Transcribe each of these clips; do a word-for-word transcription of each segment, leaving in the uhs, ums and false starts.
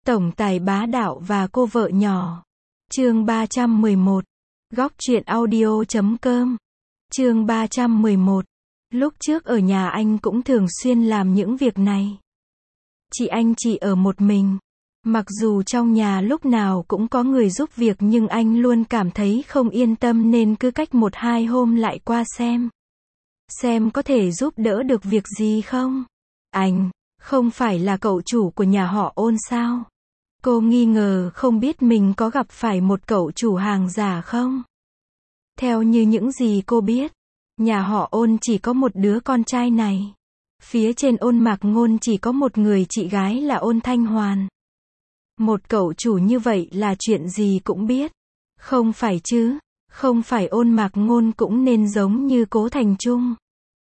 Tổng tài bá đạo và cô vợ nhỏ. Chương ba trăm mười một. Góc truyện audio chấm com. Chương ba trăm mười một. Lúc trước ở nhà anh cũng thường xuyên làm những việc này. Chị anh chỉ ở một mình. Mặc dù trong nhà lúc nào cũng có người giúp việc nhưng anh luôn cảm thấy không yên tâm nên cứ cách một hai hôm lại qua xem. Xem có thể giúp đỡ được việc gì không? Anh, không phải là cậu chủ của nhà họ Ôn sao? Cô nghi ngờ không biết mình có gặp phải một cậu chủ hàng giả không? Theo như những gì cô biết, nhà họ Ôn chỉ có một đứa con trai này. Phía trên Ôn Mạc Ngôn chỉ có một người chị gái là Ôn Thanh Hoàn. Một cậu chủ như vậy là chuyện gì cũng biết. Không phải chứ, không phải Ôn Mạc Ngôn cũng nên giống như Cố Thành Trung.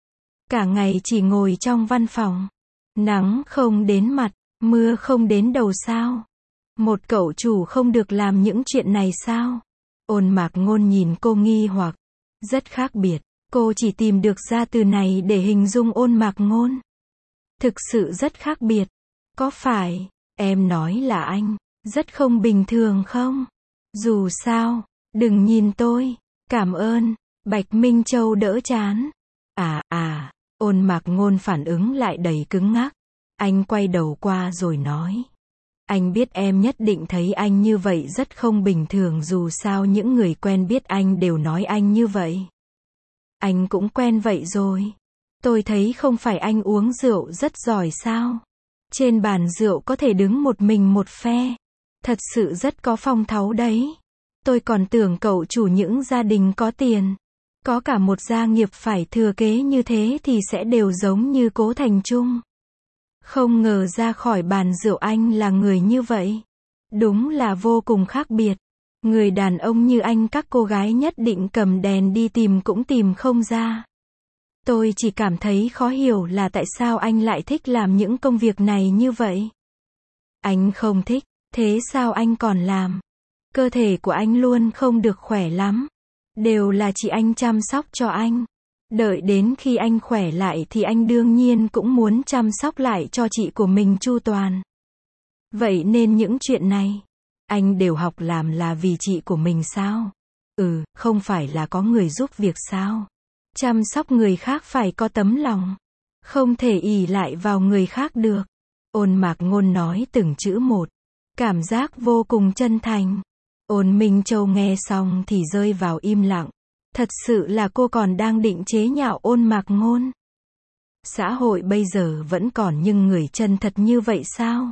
Cả ngày chỉ ngồi trong văn phòng. Nắng không đến mặt, mưa không đến đầu sao? Một cậu chủ không được làm những chuyện này sao? Ôn Mạc Ngôn nhìn cô nghi hoặc. Rất khác biệt, cô chỉ tìm được ra từ này để hình dung Ôn Mạc Ngôn. Thực sự rất khác biệt. Có phải, em nói là anh, rất không bình thường không? Dù sao, đừng nhìn tôi. Cảm ơn, Bạch Minh Châu đỡ chán. À à, Ôn Mạc Ngôn phản ứng lại đầy cứng ngắc. Anh quay đầu qua rồi nói. Anh biết em nhất định thấy anh như vậy rất không bình thường, dù sao những người quen biết anh đều nói anh như vậy. Anh cũng quen vậy rồi. Tôi thấy không phải anh uống rượu rất giỏi sao? Trên bàn rượu có thể đứng một mình một phe. Thật sự rất có phong thái đấy. Tôi còn tưởng cậu chủ những gia đình có tiền, có cả một gia nghiệp phải thừa kế như thế thì sẽ đều giống như Cố Thành Trung. Không ngờ ra khỏi bàn rượu anh là người như vậy. Đúng là vô cùng khác biệt. Người đàn ông như anh các cô gái nhất định cầm đèn đi tìm cũng tìm không ra. Tôi chỉ cảm thấy khó hiểu là tại sao anh lại thích làm những công việc này như vậy. Anh không thích, thế sao anh còn làm? Cơ thể của anh luôn không được khỏe lắm. Đều là chị anh chăm sóc cho anh. Đợi đến khi anh khỏe lại thì anh đương nhiên cũng muốn chăm sóc lại cho chị của mình chu toàn. Vậy nên những chuyện này, anh đều học làm là vì chị của mình sao? Ừ, không phải là có người giúp việc sao? Chăm sóc người khác phải có tấm lòng. Không thể ỷ lại vào người khác được. Ôn Mạc Ngôn nói từng chữ một. Cảm giác vô cùng chân thành. Ôn Minh Châu nghe xong thì rơi vào im lặng. Thật sự là cô còn đang định chế nhạo Ôn Mạc Ngôn. Xã hội bây giờ vẫn còn những người chân thật như vậy sao?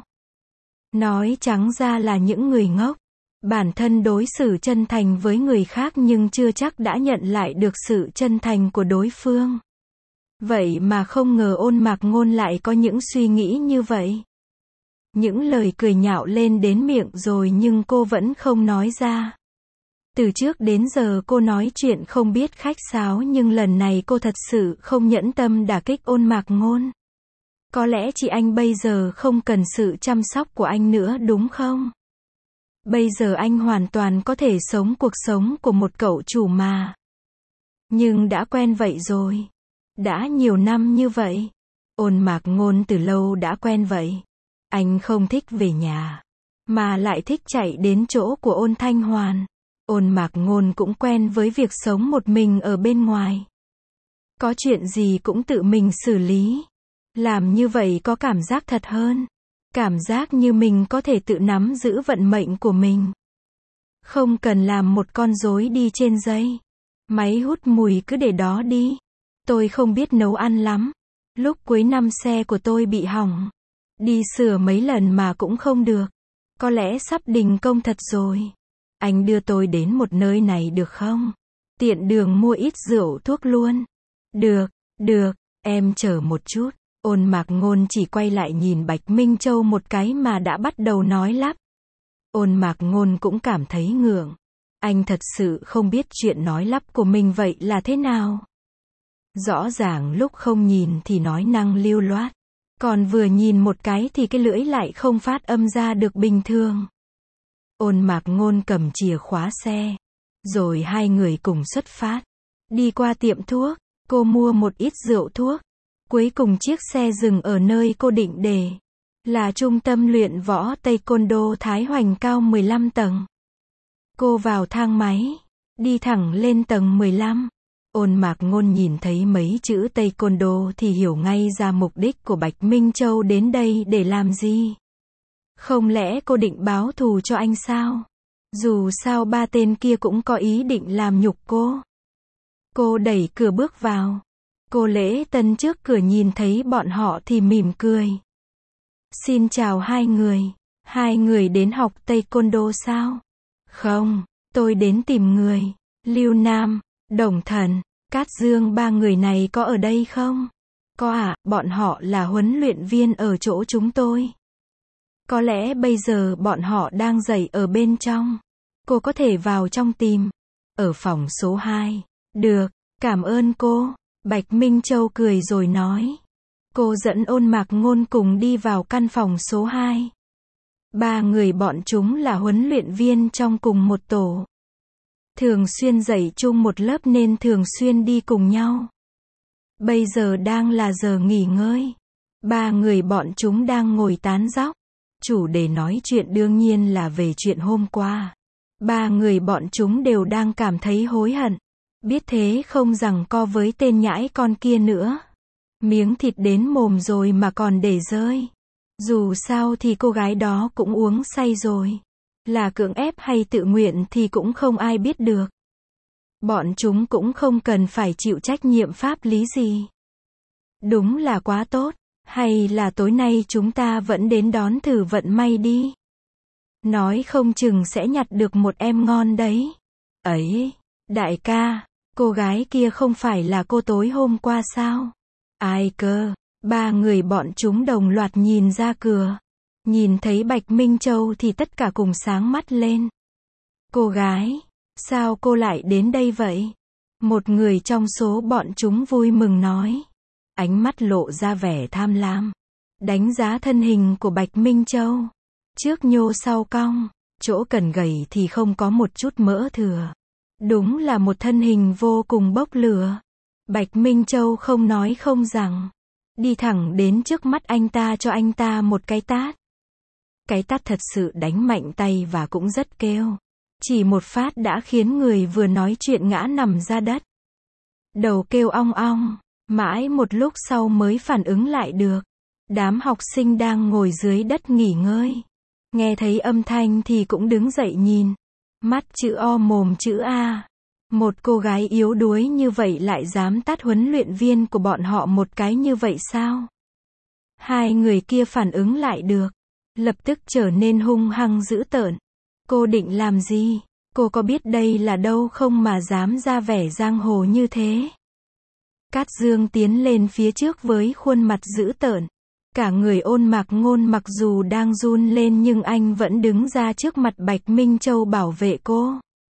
Nói trắng ra là những người ngốc. Bản thân đối xử chân thành với người khác nhưng chưa chắc đã nhận lại được sự chân thành của đối phương. Vậy mà không ngờ Ôn Mạc Ngôn lại có những suy nghĩ như vậy. Những lời cười nhạo lên đến miệng rồi nhưng cô vẫn không nói ra. Từ trước đến giờ cô nói chuyện không biết khách sáo nhưng lần này cô thật sự không nhẫn tâm đả kích Ôn Mạc Ngôn. Có lẽ chị anh bây giờ không cần sự chăm sóc của anh nữa đúng không? Bây giờ anh hoàn toàn có thể sống cuộc sống của một cậu chủ mà. Nhưng đã quen vậy rồi. Đã nhiều năm như vậy. Ôn Mạc Ngôn từ lâu đã quen vậy. Anh không thích về nhà, mà lại thích chạy đến chỗ của Ôn Thanh Hoàn. Ôn Mạc Ngôn cũng quen với việc sống một mình ở bên ngoài. Có chuyện gì cũng tự mình xử lý. Làm như vậy có cảm giác thật hơn. Cảm giác như mình có thể tự nắm giữ vận mệnh của mình. Không cần làm một con rối đi trên giấy. Máy hút mùi cứ để đó đi. Tôi không biết nấu ăn lắm. Lúc cuối năm xe của tôi bị hỏng. Đi sửa mấy lần mà cũng không được. Có lẽ sắp đình công thật rồi. Anh đưa tôi đến một nơi này được không? Tiện đường mua ít rượu thuốc luôn. Được, được, em chờ một chút. Ôn Mạc Ngôn chỉ quay lại nhìn Bạch Minh Châu một cái mà đã bắt đầu nói lắp. Ôn Mạc Ngôn cũng cảm thấy ngượng. Anh thật sự không biết chuyện nói lắp của mình vậy là thế nào. Rõ ràng lúc không nhìn thì nói năng lưu loát. Còn vừa nhìn một cái thì cái lưỡi lại không phát âm ra được bình thường. Ôn Mạc Ngôn cầm chìa khóa xe. Rồi hai người cùng xuất phát. Đi qua tiệm thuốc. Cô mua một ít rượu thuốc. Cuối cùng chiếc xe dừng ở nơi cô định để. là trung tâm luyện võ Taekwondo Thái Hoành cao mười lăm tầng. Cô vào thang máy, đi thẳng lên tầng mười lăm. Ôn Mạc Ngôn nhìn thấy mấy chữ Taekwondo thì hiểu ngay ra mục đích của Bạch Minh Châu đến đây để làm gì. Không lẽ cô định báo thù cho anh sao? Dù sao ba tên kia cũng có ý định làm nhục cô. Cô đẩy cửa bước vào. Cô Lễ Tân trước cửa nhìn thấy bọn họ thì mỉm cười. Xin chào hai người. Hai người đến học Taekwondo sao? Không, tôi đến tìm người. Lưu Nam, Đồng Thần, Cát Dương, ba người này có ở đây không? Có ạ, à, bọn họ là huấn luyện viên ở chỗ chúng tôi. Có lẽ bây giờ bọn họ đang dạy ở bên trong. Cô có thể vào trong tìm. Ở phòng số hai. Được, cảm ơn cô. Bạch Minh Châu cười rồi nói. Cô dẫn Ôn Mạc Ngôn cùng đi vào căn phòng số hai. Ba người bọn chúng là huấn luyện viên trong cùng một tổ. Thường xuyên dạy chung một lớp nên thường xuyên đi cùng nhau. Bây giờ đang là giờ nghỉ ngơi. Ba người bọn chúng đang ngồi tán dóc. Chủ đề nói chuyện đương nhiên là về chuyện hôm qua. Ba người bọn chúng đều đang cảm thấy hối hận. Biết thế không giằng co với tên nhãi con kia nữa. Miếng thịt đến mồm rồi mà còn để rơi. Dù sao thì cô gái đó cũng uống say rồi. Là cưỡng ép hay tự nguyện thì cũng không ai biết được. Bọn chúng cũng không cần phải chịu trách nhiệm pháp lý gì. Đúng là quá tốt. Hay là tối nay chúng ta vẫn đến đón thử vận may đi. Nói không chừng sẽ nhặt được một em ngon đấy. Ấy, đại ca, cô gái kia không phải là cô tối hôm qua sao? Ai cơ? Ba người bọn chúng đồng loạt nhìn ra cửa. Nhìn thấy Bạch Minh Châu thì tất cả cùng sáng mắt lên. Cô gái, sao cô lại đến đây vậy? Một người trong số bọn chúng vui mừng nói. Ánh mắt lộ ra vẻ tham lam. Đánh giá thân hình của Bạch Minh Châu. Trước nhô sau cong, chỗ cần gầy thì không có một chút mỡ thừa. Đúng là một thân hình vô cùng bốc lửa. Bạch Minh Châu không nói không rằng. Đi thẳng đến trước mắt anh ta cho anh ta một cái tát. Cái tát thật sự đánh mạnh tay và cũng rất kêu. Chỉ một phát đã khiến người vừa nói chuyện ngã nằm ra đất. Đầu kêu ong ong. Mãi một lúc sau mới phản ứng lại được. Đám học sinh đang ngồi dưới đất nghỉ ngơi. Nghe thấy âm thanh thì cũng đứng dậy nhìn. Mắt chữ O mồm chữ A. Một cô gái yếu đuối như vậy lại dám tát huấn luyện viên của bọn họ một cái như vậy sao? Hai người kia phản ứng lại được. Lập tức trở nên hung hăng dữ tợn. Cô định làm gì? Cô có biết đây là đâu không mà dám ra vẻ giang hồ như thế? Cát Dương tiến lên phía trước với khuôn mặt dữ tợn. Cả người Ôn Mạc Ngôn mặc dù đang run lên nhưng anh vẫn đứng ra trước mặt Bạch Minh Châu bảo vệ cô.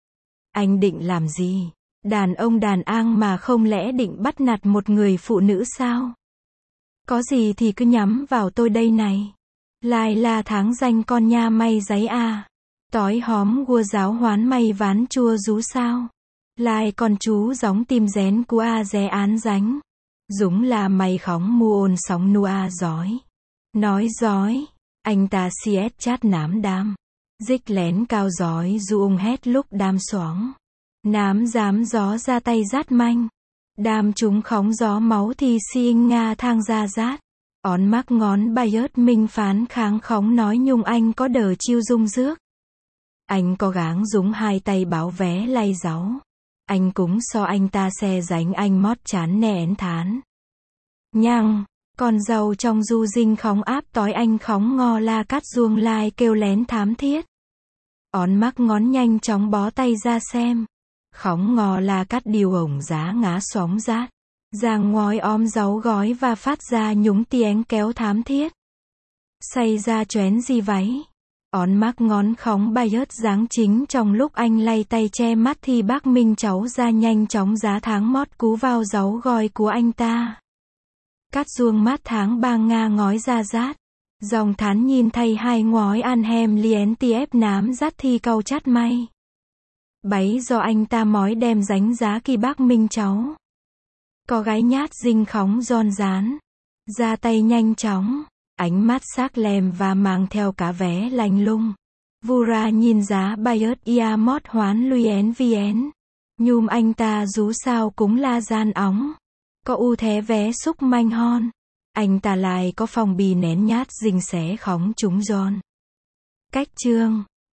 Anh định làm gì? Đàn ông đàn an mà không lẽ định bắt nạt một người phụ nữ sao? Có gì thì cứ nhắm vào tôi đây này. Lai là tháng danh con nha may giấy a. Tói hóm gua giáo hoán may ván chua rú sao? Lai con chú gióng tim rén của a dé án dánh. Dúng là mày khóng mu ôn sóng nu a giói. Nói giói. Anh ta xiết chát nám đam. Dích lén cao giói du ung hét lúc đam xoóng. Nám dám gió ra tay rát manh. Đam chúng khóng gió máu thì si nga thang ra rát. Ón mắc ngón bay ớt minh phán kháng khóng nói nhung anh có đờ chiêu dung rước. Anh có gáng dúng hai tay báo vé lay gió. Anh cúng so anh ta xe dánh anh mót chán nén thán. Nhăng, con dâu trong du dinh khóng áp tói anh khóng ngo la Cát Duông lai kêu lén thám thiết. Ón mắc ngón nhanh chóng bó tay ra xem. Khóng ngò la Cát điều ổng giá ngá xóm rát. Giang ngói om giấu gói và phát ra nhúng tiếng kéo thám thiết. Say ra choén gì váy. Ón mắc ngón khóng bay ớt dáng chính trong lúc anh lay tay che mắt thì bác Minh cháu ra nhanh chóng giá tháng mót cú vào giấu gói của anh ta. Cát Duông mát tháng ba nga ngói ra rát. Dòng thán nhìn thay hai ngói an hem lien tiép nám rát thì câu chát may. Bấy do anh ta mói đem dánh giá kỳ bác Minh cháu. Có gái nhát dinh khóng giòn rán. Ra tay nhanh chóng. Ánh mắt sắc lem và mang theo cá vé lạnh lùng. Vura nhìn giá Bayard ia mót hoán luyen vien. Nhùm anh ta dù sao cũng là gian óng. Có ưu thế vé xúc manh hon. Anh ta lại có phòng bì nén nhát dình xé khóng chúng giòn. Cách chương